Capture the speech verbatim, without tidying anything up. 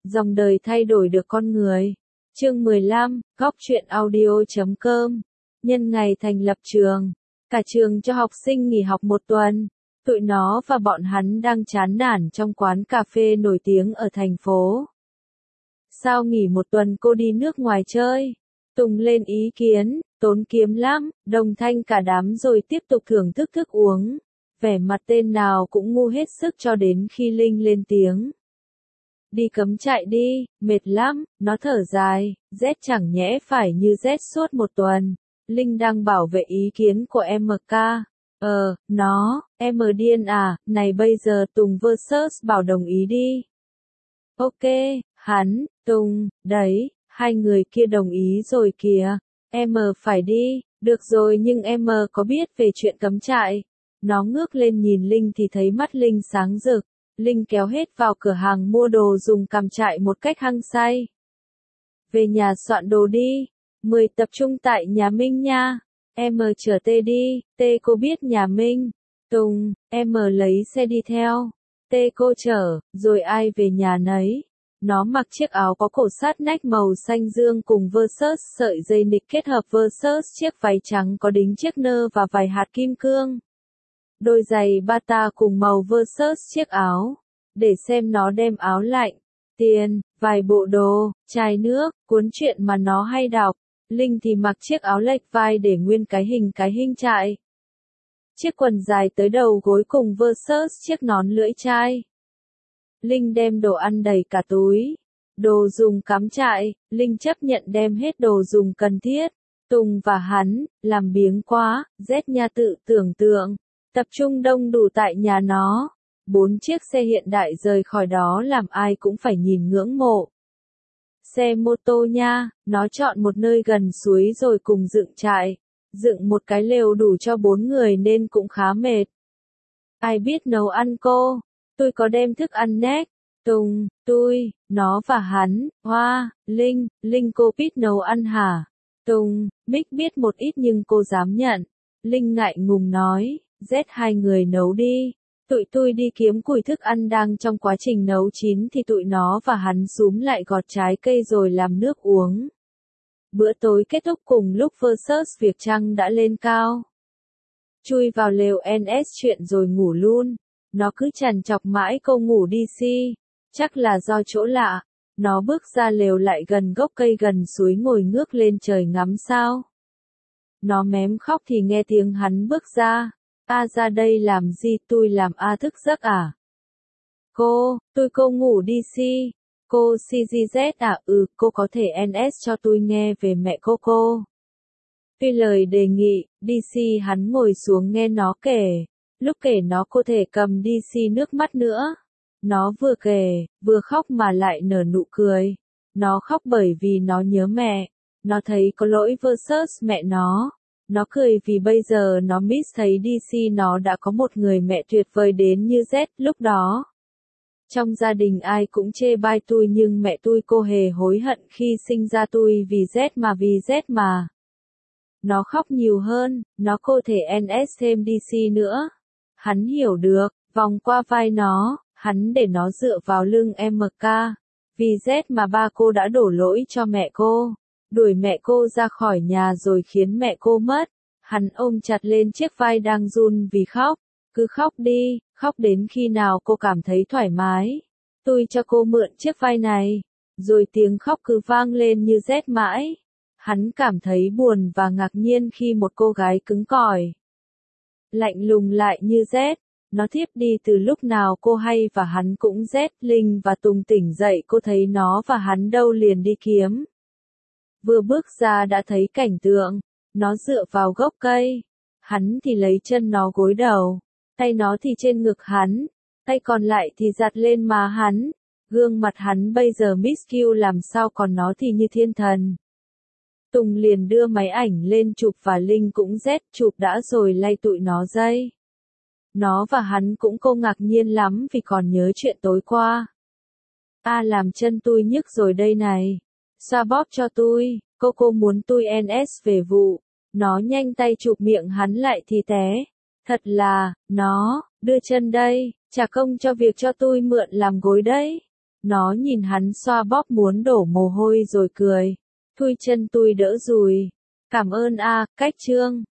Dòng đời thay đổi được con người. Chương mười lăm, góc truyện audio chấm com. Nhân ngày thành lập trường, cả trường cho học sinh nghỉ học một tuần. Tụi nó và bọn hắn đang chán nản trong quán cà phê nổi tiếng ở thành phố. Sao nghỉ một tuần cô đi nước ngoài chơi? Tùng lên ý kiến, tốn kiếm lắm, đồng thanh cả đám rồi tiếp tục thưởng thức thức uống. Vẻ mặt tên nào cũng ngu hết sức cho đến khi Linh lên tiếng. Đi cắm trại đi, mệt lắm, nó thở dài, rét chẳng nhẽ phải như rét suốt một tuần. Linh đang bảo vệ ý kiến của em ca. Ờ, nó, em điên à, này bây giờ Tùng versus bảo đồng ý đi. Ok, hắn, Tùng, đấy, hai người kia đồng ý rồi kìa. Em phải đi, được rồi nhưng em có biết về chuyện cắm trại. Nó ngước lên nhìn Linh thì thấy mắt Linh sáng rực. Linh kéo hết vào cửa hàng mua đồ dùng cắm trại một cách hăng say. Về nhà soạn đồ đi. mười tập trung tại nhà Minh nha. Em chở T đi, T cô biết nhà Minh. Tùng, em lấy xe đi theo. T cô chở, rồi ai về nhà nấy. Nó mặc chiếc áo có cổ sát nách màu xanh dương cùng versus sợi dây nịch kết hợp versus chiếc váy trắng có đính chiếc nơ và vài hạt kim cương. Đôi giày bata cùng màu versus chiếc áo. Để xem nó đem áo lạnh, tiền, vài bộ đồ, chai nước, cuốn truyện mà nó hay đọc. Linh thì mặc chiếc áo lệch vai để nguyên cái hình cái hình trại. Chiếc quần dài tới đầu gối cùng versus chiếc nón lưỡi chai. Linh đem đồ ăn đầy cả túi. Đồ dùng cắm trại, Linh chấp nhận đem hết đồ dùng cần thiết. Tùng và hắn, làm biếng quá, rét nha tự tưởng tượng. Tập trung đông đủ tại nhà nó. Bốn chiếc xe hiện đại rời khỏi đó làm ai cũng phải nhìn ngưỡng mộ. Xe mô tô nha, nó chọn một nơi gần suối rồi cùng dựng trại. Dựng một cái lều đủ cho bốn người nên cũng khá mệt. Ai biết nấu ăn cô? Tôi có đem thức ăn nét. Tùng, tôi, nó và hắn, Hoa, Linh, Linh cô biết nấu ăn hả? Tùng, Mick biết một ít nhưng cô dám nhận. Linh ngại ngùng nói, Z hai người nấu đi. Tụi tôi đi kiếm củi thức ăn đang trong quá trình nấu chín thì tụi nó và hắn xúm lại gọt trái cây rồi làm nước uống. Bữa tối kết thúc cùng lúc versus việc trăng đã lên cao. Chui vào lều en ét chuyện rồi ngủ luôn. Nó cứ trằn trọc mãi câu ngủ đi si. Chắc là do chỗ lạ. Nó bước ra lều lại gần gốc cây gần suối ngồi ngước lên trời ngắm sao. Nó mém khóc thì nghe tiếng hắn bước ra. A ra đây làm gì tôi làm A thức giấc à? Cô, tôi cô ngủ đi si. Cô xê giê dét à? Ừ, cô có thể en ét cho tôi nghe về mẹ cô cô. Tuy lời đề nghị, đê xê hắn ngồi xuống nghe nó kể. Lúc kể nó có thể cầm đê xê nước mắt nữa. Nó vừa kể, vừa khóc mà lại nở nụ cười. Nó khóc bởi vì nó nhớ mẹ. Nó thấy có lỗi versus mẹ nó. Nó cười vì bây giờ nó miss thấy đê xê nó đã có một người mẹ tuyệt vời đến như Z lúc đó. Trong gia đình ai cũng chê bai tôi nhưng mẹ tôi cô hề hối hận khi sinh ra tôi vì Z mà vì Z mà. Nó khóc nhiều hơn, nó có thể en ét thêm đê xê nữa. Hắn hiểu được, vòng qua vai nó, hắn để nó dựa vào lưng em ca. Vì Z mà ba cô đã đổ lỗi cho mẹ cô. Đuổi mẹ cô ra khỏi nhà rồi khiến mẹ cô mất. Hắn ôm chặt lên chiếc vai đang run vì khóc. Cứ khóc đi, khóc đến khi nào cô cảm thấy thoải mái. Tôi cho cô mượn chiếc vai này. Rồi tiếng khóc cứ vang lên như rét mãi. Hắn cảm thấy buồn và ngạc nhiên khi một cô gái cứng cỏi, lạnh lùng lại như rét. Nó thiếp đi từ lúc nào cô hay và hắn cũng rét. Linh và Tùng tỉnh dậy cô thấy nó và hắn đâu liền đi kiếm. Vừa bước ra đã thấy cảnh tượng. Nó dựa vào gốc cây. Hắn thì lấy chân nó gối đầu. Tay nó thì trên ngực hắn. Tay còn lại thì giặt lên má hắn. Gương mặt hắn bây giờ miss Q làm sao còn nó thì như thiên thần. Tùng liền đưa máy ảnh lên chụp và Linh cũng rét chụp đã rồi lay tụi nó dây. Nó và hắn cũng cô ngạc nhiên lắm vì còn nhớ chuyện tối qua. A làm chân tôi nhức rồi đây này. Xoa bóp cho tôi, cô cô muốn tôi en ét về vụ. Nó nhanh tay chụp miệng hắn lại thì té. Thật là, nó, đưa chân đây, trả công cho việc cho tôi mượn làm gối đấy. Nó nhìn hắn xoa bóp muốn đổ mồ hôi rồi cười. Thui chân tui đỡ dùi. Cảm ơn a, cách trương.